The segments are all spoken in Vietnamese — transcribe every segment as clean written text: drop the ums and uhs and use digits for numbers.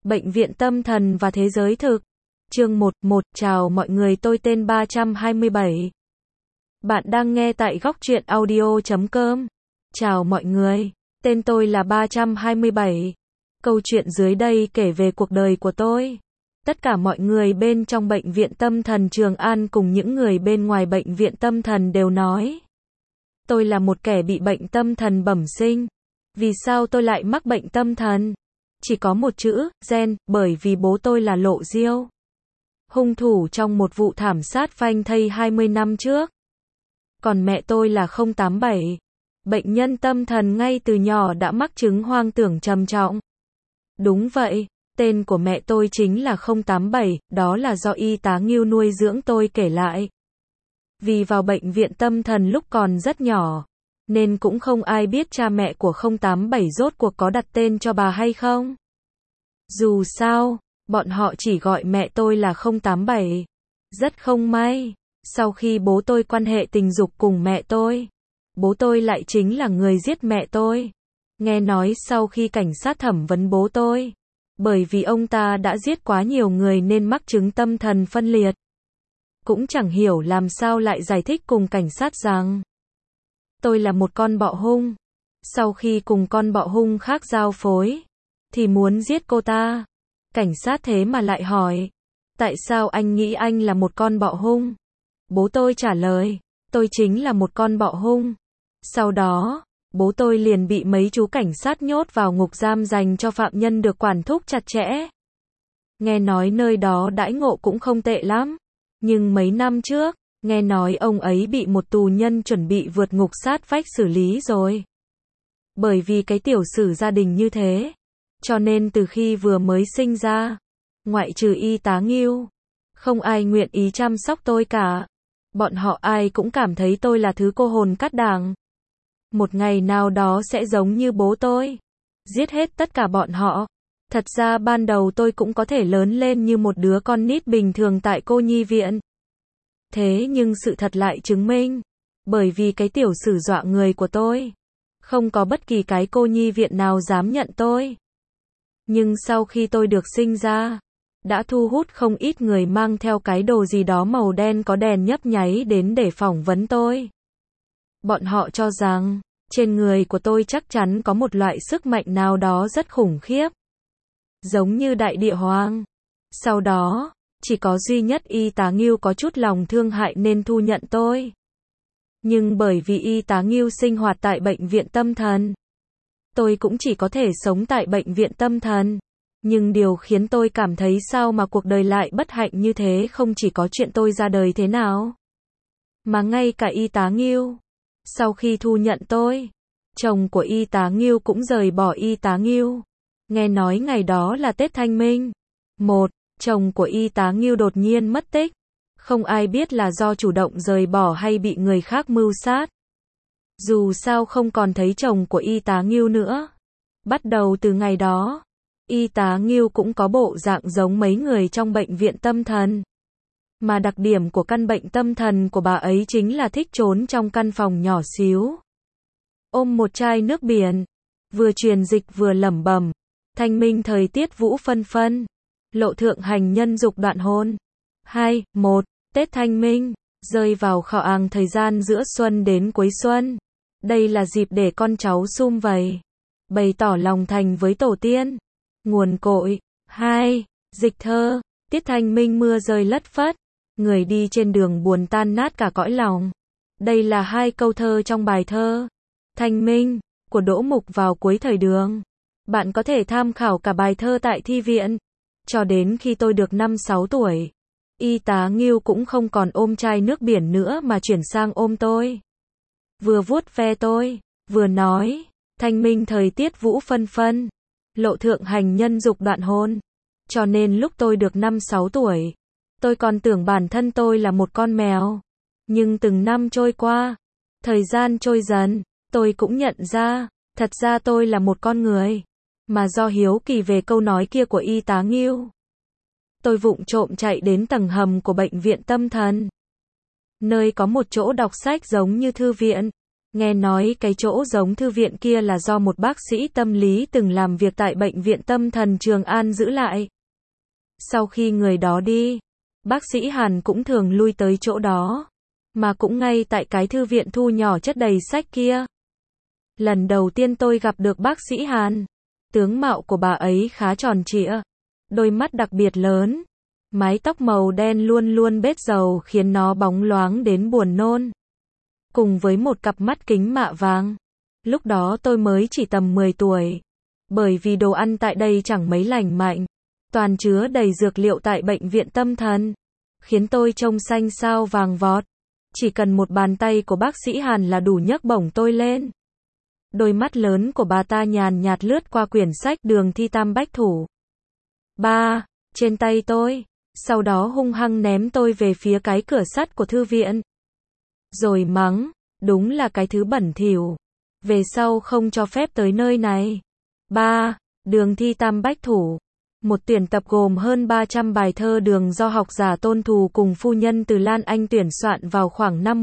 Bệnh viện tâm thần và thế giới thực. Chương 1. Chào mọi người, tôi tên 327. Bạn đang nghe tại góc truyện audio.com. Chào mọi người, tên tôi là 327. Câu chuyện dưới đây kể về cuộc đời của tôi. Tất cả mọi người bên trong bệnh viện tâm thần Trường An cùng những người bên ngoài bệnh viện tâm thần đều nói tôi là một kẻ bị bệnh tâm thần bẩm sinh. Vì sao tôi lại mắc bệnh tâm thần? Chỉ có một chữ, gen, bởi vì bố tôi là Lộ Diêu, hung thủ trong một vụ thảm sát phanh thây 20 năm trước. Còn mẹ tôi là 087, bệnh nhân tâm thần ngay từ nhỏ đã mắc chứng hoang tưởng trầm trọng. Đúng vậy, tên của mẹ tôi chính là 087, đó là do y tá Ngưu nuôi dưỡng tôi kể lại. Vì vào bệnh viện tâm thần lúc còn rất nhỏ, nên cũng không ai biết cha mẹ của 087 rốt cuộc có đặt tên cho bà hay không. Dù sao, bọn họ chỉ gọi mẹ tôi là 087. Rất không may, sau khi bố tôi quan hệ tình dục cùng mẹ tôi, bố tôi lại chính là người giết mẹ tôi. Nghe nói sau khi cảnh sát thẩm vấn bố tôi, bởi vì ông ta đã giết quá nhiều người nên mắc chứng tâm thần phân liệt. Cũng chẳng hiểu làm sao lại giải thích cùng cảnh sát rằng tôi là một con bọ hung. Sau khi cùng con bọ hung khác giao phối, thì muốn giết cô ta. Cảnh sát thế mà lại hỏi, tại sao anh nghĩ anh là một con bọ hung? Bố tôi trả lời, tôi chính là một con bọ hung. Sau đó, bố tôi liền bị mấy chú cảnh sát nhốt vào ngục giam dành cho phạm nhân được quản thúc chặt chẽ. Nghe nói nơi đó đãi ngộ cũng không tệ lắm. Nhưng mấy năm trước, nghe nói ông ấy bị một tù nhân chuẩn bị vượt ngục sát vách xử lý rồi. Bởi vì cái tiểu sử gia đình như thế, cho nên từ khi vừa mới sinh ra, ngoại trừ y tá Ngưu, không ai nguyện ý chăm sóc tôi cả. Bọn họ ai cũng cảm thấy tôi là thứ cô hồn cát đảng. Một ngày nào đó sẽ giống như bố tôi, giết hết tất cả bọn họ. Thật ra ban đầu tôi cũng có thể lớn lên như một đứa con nít bình thường tại cô nhi viện. Thế nhưng sự thật lại chứng minh, bởi vì cái tiểu sử dọa người của tôi, không có bất kỳ cái cô nhi viện nào dám nhận tôi. Nhưng sau khi tôi được sinh ra, đã thu hút không ít người mang theo cái đồ gì đó màu đen có đèn nhấp nháy đến để phỏng vấn tôi. Bọn họ cho rằng, trên người của tôi chắc chắn có một loại sức mạnh nào đó rất khủng khiếp, giống như đại địa hoang. Sau đó, chỉ có duy nhất y tá Ngưu có chút lòng thương hại nên thu nhận tôi. Nhưng bởi vì y tá Ngưu sinh hoạt tại bệnh viện tâm thần, tôi cũng chỉ có thể sống tại bệnh viện tâm thần. Nhưng điều khiến tôi cảm thấy sao mà cuộc đời lại bất hạnh như thế không chỉ có chuyện tôi ra đời thế nào, mà ngay cả y tá Ngưu. Sau khi thu nhận tôi, chồng của y tá Ngưu cũng rời bỏ y tá Ngưu. Nghe nói ngày đó là Tết Thanh Minh. Chồng của y tá Ngưu đột nhiên mất tích. Không ai biết là do chủ động rời bỏ hay bị người khác mưu sát. Dù sao không còn thấy chồng của y tá Ngưu nữa. Bắt đầu từ ngày đó, y tá Ngưu cũng có bộ dạng giống mấy người trong bệnh viện tâm thần. Mà đặc điểm của căn bệnh tâm thần của bà ấy chính là thích trốn trong căn phòng nhỏ xíu, ôm một chai nước biển, vừa truyền dịch vừa lẩm bẩm. Thanh minh thời tiết vũ phân phân, lộ thượng hành nhân dục đoạn hôn. 1. Tết Thanh Minh, rơi vào khảo àng thời gian giữa xuân đến cuối xuân. Đây là dịp để con cháu sum vầy, bày tỏ lòng thành với tổ tiên. Nguồn cội. 2. Dịch thơ. Tiết Thanh Minh mưa rơi lất phất, người đi trên đường buồn tan nát cả cõi lòng. Đây là 2 câu thơ trong bài thơ Thanh Minh của Đỗ Mục vào cuối thời Đường. Bạn có thể tham khảo cả bài thơ tại thi viện. Cho đến khi tôi được 5-6 tuổi, y tá Ngưu cũng không còn ôm chai nước biển nữa mà chuyển sang ôm tôi. Vừa vuốt ve tôi, vừa nói, thanh minh thời tiết vũ phân phân, lộ thượng hành nhân dục đoạn hôn. Cho nên lúc tôi được 5-6 tuổi, tôi còn tưởng bản thân tôi là một con mèo. Nhưng từng năm trôi qua, thời gian trôi dần, tôi cũng nhận ra, thật ra tôi là một con người. Mà do hiếu kỳ về câu nói kia của y tá Ngưu, tôi vụng trộm chạy đến tầng hầm của bệnh viện tâm thần, nơi có một chỗ đọc sách giống như thư viện. Nghe nói cái chỗ giống thư viện kia là do một bác sĩ tâm lý từng làm việc tại bệnh viện tâm thần Trường An giữ lại. Sau khi người đó đi, bác sĩ Hàn cũng thường lui tới chỗ đó, mà cũng ngay tại cái thư viện thu nhỏ chất đầy sách kia. Lần đầu tiên tôi gặp được bác sĩ Hàn, tướng mạo của bà ấy khá tròn trịa, đôi mắt đặc biệt lớn, mái tóc màu đen luôn luôn bết dầu khiến nó bóng loáng đến buồn nôn. Cùng với một cặp mắt kính mạ vàng. Lúc đó tôi mới chỉ tầm 10 tuổi. Bởi vì đồ ăn tại đây chẳng mấy lành mạnh, toàn chứa đầy dược liệu tại bệnh viện tâm thần, khiến tôi trông xanh xao vàng vọt. Chỉ cần một bàn tay của bác sĩ Hàn là đủ nhấc bổng tôi lên. Đôi mắt lớn của bà ta nhàn nhạt lướt qua quyển sách Đường Thi Tam Bách Thủ trên tay tôi, sau đó hung hăng ném tôi về phía cái cửa sắt của thư viện. Rồi mắng, đúng là cái thứ bẩn thỉu, về sau không cho phép tới nơi này. Đường Thi Tam Bách Thủ, một tuyển tập gồm hơn 300 bài thơ đường do học giả Tôn Thù cùng phu nhân Từ Lan Anh tuyển soạn vào khoảng năm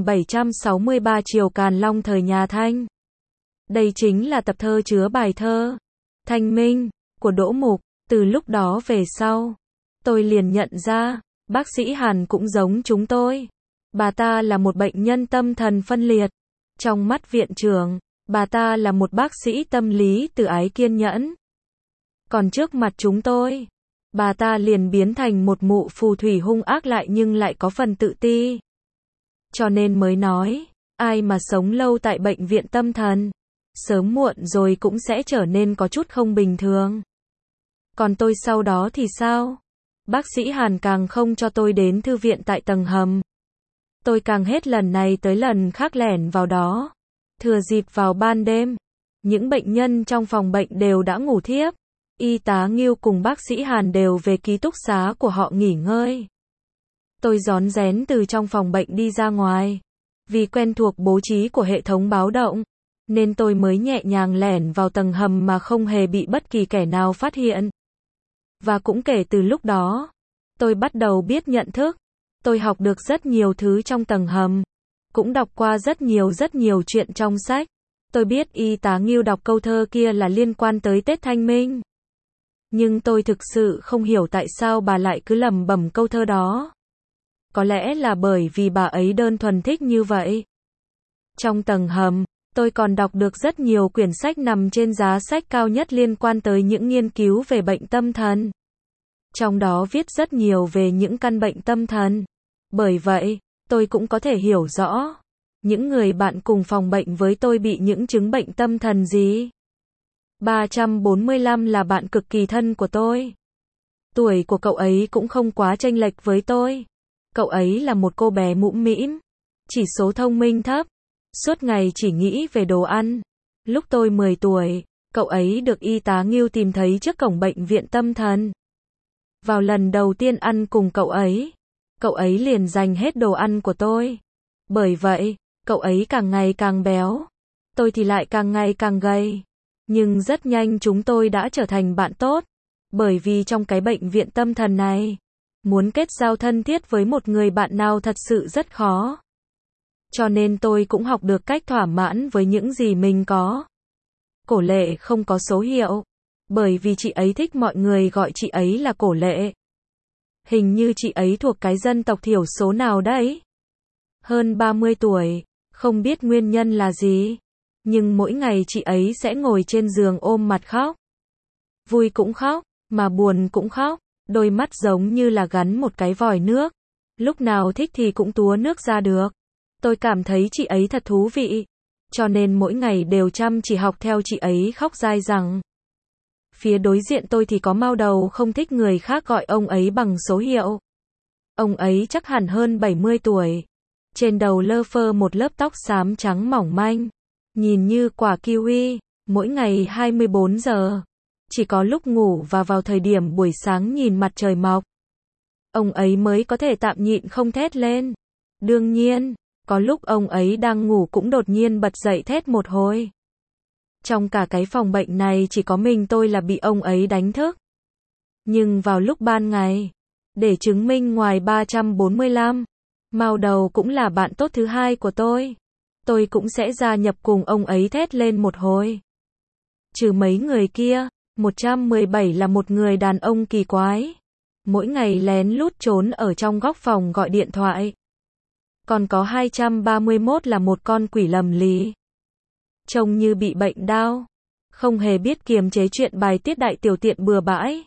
1763 triều Càn Long thời nhà Thanh. Đây chính là tập thơ chứa bài thơ Thanh Minh của Đỗ Mục. Từ lúc đó về sau, tôi liền nhận ra, bác sĩ Hàn cũng giống chúng tôi. Bà ta là một bệnh nhân tâm thần phân liệt. Trong mắt viện trưởng, bà ta là một bác sĩ tâm lý từ ái kiên nhẫn. Còn trước mặt chúng tôi, bà ta liền biến thành một mụ phù thủy hung ác lại nhưng lại có phần tự ti. Cho nên mới nói, ai mà sống lâu tại bệnh viện tâm thần, sớm muộn rồi cũng sẽ trở nên có chút không bình thường. Còn tôi sau đó thì sao? Bác sĩ Hàn càng không cho tôi đến thư viện tại tầng hầm. Tôi càng hết lần này tới lần khác lẻn vào đó. Thừa dịp vào ban đêm, những bệnh nhân trong phòng bệnh đều đã ngủ thiếp. Y tá Ngưu cùng bác sĩ Hàn đều về ký túc xá của họ nghỉ ngơi. Tôi rón rén từ trong phòng bệnh đi ra ngoài. Vì quen thuộc bố trí của hệ thống báo động, nên tôi mới nhẹ nhàng lẻn vào tầng hầm mà không hề bị bất kỳ kẻ nào phát hiện. Và cũng kể từ lúc đó, tôi bắt đầu biết nhận thức. Tôi học được rất nhiều thứ trong tầng hầm. Cũng đọc qua rất nhiều chuyện trong sách. Tôi biết y tá Ngưu đọc câu thơ kia là liên quan tới Tết Thanh Minh. Nhưng tôi thực sự không hiểu tại sao bà lại cứ lẩm bẩm câu thơ đó. Có lẽ là bởi vì bà ấy đơn thuần thích như vậy. Trong tầng hầm, tôi còn đọc được rất nhiều quyển sách nằm trên giá sách cao nhất liên quan tới những nghiên cứu về bệnh tâm thần. Trong đó viết rất nhiều về những căn bệnh tâm thần. Bởi vậy, tôi cũng có thể hiểu rõ những người bạn cùng phòng bệnh với tôi bị những chứng bệnh tâm thần gì. 345 là bạn cực kỳ thân của tôi. Tuổi của cậu ấy cũng không quá chênh lệch với tôi. Cậu ấy là một cô bé mũm mĩm, chỉ số thông minh thấp, suốt ngày chỉ nghĩ về đồ ăn. Lúc tôi 10 tuổi, cậu ấy được y tá Ngưu tìm thấy trước cổng bệnh viện tâm thần. Vào lần đầu tiên ăn cùng cậu ấy liền giành hết đồ ăn của tôi. Bởi vậy, cậu ấy càng ngày càng béo, tôi thì lại càng ngày càng gầy. Nhưng rất nhanh chúng tôi đã trở thành bạn tốt. Bởi vì trong cái bệnh viện tâm thần này, muốn kết giao thân thiết với một người bạn nào thật sự rất khó. Cho nên tôi cũng học được cách thỏa mãn với những gì mình có. Cổ Lệ không có số hiệu, bởi vì chị ấy thích mọi người gọi chị ấy là Cổ Lệ. Hình như chị ấy thuộc cái dân tộc thiểu số nào đấy. Hơn 30 tuổi, không biết nguyên nhân là gì. Nhưng mỗi ngày chị ấy sẽ ngồi trên giường ôm mặt khóc. Vui cũng khóc, mà buồn cũng khóc. Đôi mắt giống như là gắn một cái vòi nước. Lúc nào thích thì cũng túa nước ra được. Tôi cảm thấy chị ấy thật thú vị. Cho nên mỗi ngày đều chăm chỉ học theo chị ấy khóc dai dẳng. Phía đối diện tôi thì có Mao Đầu không thích người khác gọi ông ấy bằng số hiệu. Ông ấy chắc hẳn hơn 70 tuổi. Trên đầu lơ phơ một lớp tóc xám trắng mỏng manh. Nhìn như quả kiwi, mỗi ngày 24 giờ. Chỉ có lúc ngủ và vào thời điểm buổi sáng nhìn mặt trời mọc. Ông ấy mới có thể tạm nhịn không thét lên. Đương nhiên, có lúc ông ấy đang ngủ cũng đột nhiên bật dậy thét một hồi. Trong cả cái phòng bệnh này chỉ có mình tôi là bị ông ấy đánh thức. Nhưng vào lúc ban ngày, để chứng minh ngoài 345, Mao Đầu cũng là bạn tốt thứ hai của tôi. tôi cũng sẽ gia nhập cùng ông ấy thét lên một hồi. Trừ mấy người kia, 117 là một người đàn ông kỳ quái. Mỗi ngày lén lút trốn ở trong góc phòng gọi điện thoại. Còn có 231 là một con quỷ lầm lì. Trông như bị bệnh đau. Không hề biết kiềm chế chuyện bài tiết đại tiểu tiện bừa bãi.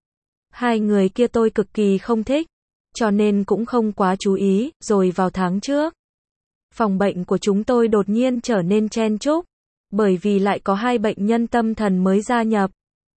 Hai người kia tôi cực kỳ không thích, cho nên cũng không quá chú ý. Rồi vào tháng trước, phòng bệnh của chúng tôi đột nhiên trở nên chen chúc, bởi vì lại có 2 bệnh nhân tâm thần mới gia nhập.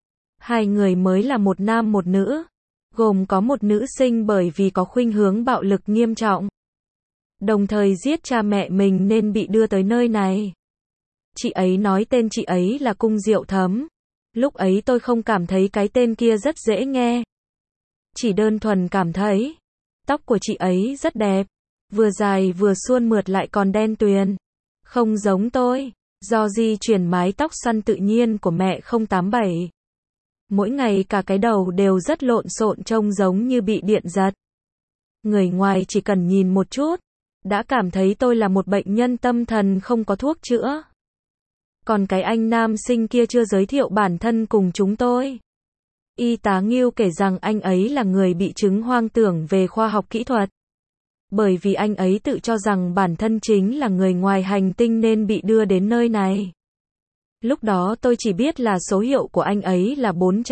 2 người mới là một nam một nữ, gồm có một nữ sinh bởi vì có khuynh hướng bạo lực nghiêm trọng, đồng thời giết cha mẹ mình nên bị đưa tới nơi này. Chị ấy nói tên chị ấy là Cung Diệu Thấm. Lúc ấy tôi không cảm thấy cái tên kia rất dễ nghe. Chỉ đơn thuần cảm thấy tóc của chị ấy rất đẹp, vừa dài vừa suôn mượt lại còn đen tuyền. Không giống tôi, do di chuyển mái tóc xoăn tự nhiên của mẹ 087. Mỗi ngày cả cái đầu đều rất lộn xộn trông giống như bị điện giật. Người ngoài chỉ cần nhìn một chút, đã cảm thấy tôi là một bệnh nhân tâm thần không có thuốc chữa. Còn cái anh nam sinh kia chưa giới thiệu bản thân cùng chúng tôi. Y tá Ngưu kể rằng anh ấy là người bị chứng hoang tưởng về khoa học kỹ thuật. Bởi vì anh ấy tự cho rằng bản thân chính là người ngoài hành tinh nên bị đưa đến nơi này. Lúc đó tôi chỉ biết là số hiệu của anh ấy là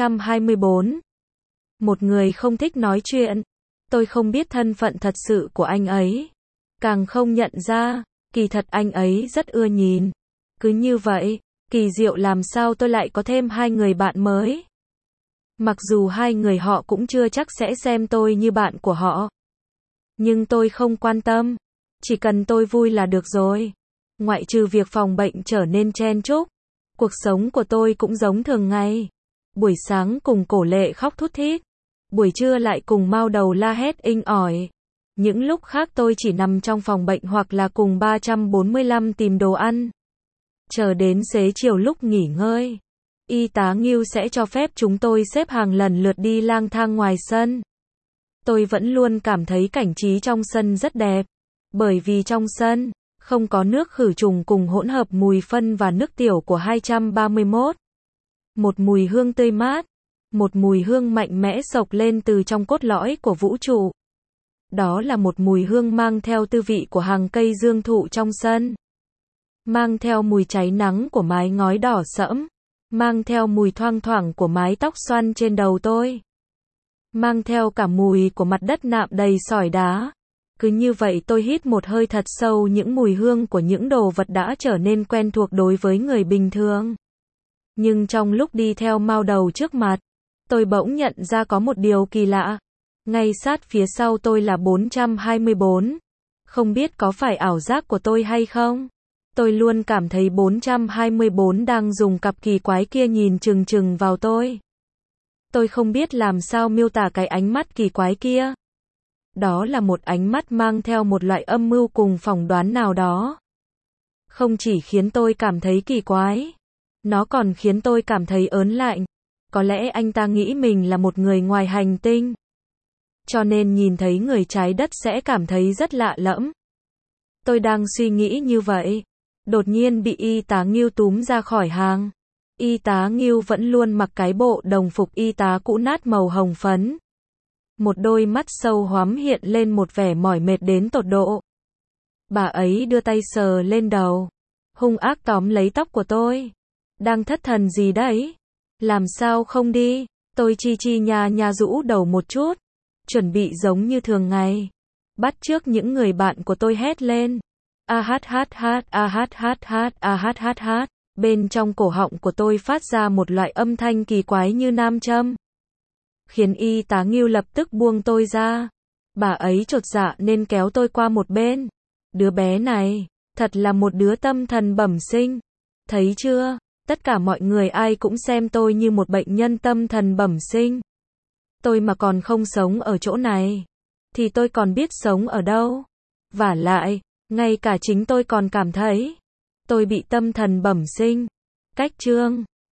424. Một người không thích nói chuyện. Tôi không biết thân phận thật sự của anh ấy. Càng không nhận ra, kỳ thật anh ấy rất ưa nhìn. Cứ như vậy, kỳ diệu làm sao tôi lại có thêm 2 người bạn mới. Mặc dù 2 người họ cũng chưa chắc sẽ xem tôi như bạn của họ. Nhưng tôi không quan tâm. Chỉ cần tôi vui là được rồi. Ngoại trừ việc phòng bệnh trở nên chen chúc, cuộc sống của tôi cũng giống thường ngày. Buổi sáng cùng Cổ Lệ khóc thút thít. Buổi trưa lại cùng Mao Đầu la hét inh ỏi. Những lúc khác tôi chỉ nằm trong phòng bệnh hoặc là cùng 345 tìm đồ ăn. Chờ đến xế chiều lúc nghỉ ngơi, y tá Ngưu sẽ cho phép chúng tôi xếp hàng lần lượt đi lang thang ngoài sân. Tôi vẫn luôn cảm thấy cảnh trí trong sân rất đẹp, bởi vì trong sân không có nước khử trùng cùng hỗn hợp mùi phân và nước tiểu của 231. Một mùi hương tươi mát, một mùi hương mạnh mẽ xộc lên từ trong cốt lõi của vũ trụ. Đó là một mùi hương mang theo tư vị của hàng cây dương thụ trong sân. Mang theo mùi cháy nắng của mái ngói đỏ sẫm. Mang theo mùi thoang thoảng của mái tóc xoăn trên đầu tôi. Mang theo cả mùi của mặt đất nạm đầy sỏi đá. Cứ như vậy tôi hít một hơi thật sâu những mùi hương của những đồ vật đã trở nên quen thuộc đối với người bình thường. Nhưng trong lúc đi theo Mao Đầu trước mặt, tôi bỗng nhận ra có một điều kỳ lạ. Ngay sát phía sau tôi là 424. Không biết có phải ảo giác của tôi hay không? Tôi luôn cảm thấy 424 đang dùng cặp kỳ quái kia nhìn chừng chừng vào tôi. Tôi không biết làm sao miêu tả cái ánh mắt kỳ quái kia. Đó là một ánh mắt mang theo một loại âm mưu cùng phỏng đoán nào đó. Không chỉ khiến tôi cảm thấy kỳ quái, nó còn khiến tôi cảm thấy ớn lạnh. Có lẽ anh ta nghĩ mình là một người ngoài hành tinh, cho nên nhìn thấy người trái đất sẽ cảm thấy rất lạ lẫm. Tôi đang suy nghĩ như vậy, đột nhiên bị y tá Ngưu túm ra khỏi hàng. Y tá Ngưu vẫn luôn mặc cái bộ đồng phục y tá cũ nát màu hồng phấn. Một đôi mắt sâu hoắm hiện lên một vẻ mỏi mệt đến tột độ. Bà ấy đưa tay sờ lên đầu, hung ác tóm lấy tóc của tôi. Đang thất thần gì đấy? Làm sao không đi? Tôi chi chi nha nha rũ đầu một chút, chuẩn bị giống như thường ngày. Bắt chước những người bạn của tôi hét lên. A hát hát hát, a hát hát hát, a hát hát hát. Bên trong cổ họng của tôi phát ra một loại âm thanh kỳ quái như nam châm, khiến y tá Ngưu lập tức buông tôi ra. Bà ấy chột dạ nên kéo tôi qua một bên. Đứa bé này, thật là một đứa tâm thần bẩm sinh. Thấy chưa? Tất cả mọi người ai cũng xem tôi như một bệnh nhân tâm thần bẩm sinh. Tôi mà còn không sống ở chỗ này, thì tôi còn biết sống ở đâu? Vả lại, ngay cả chính tôi còn cảm thấy tôi bị tâm thần bẩm sinh. Cách chương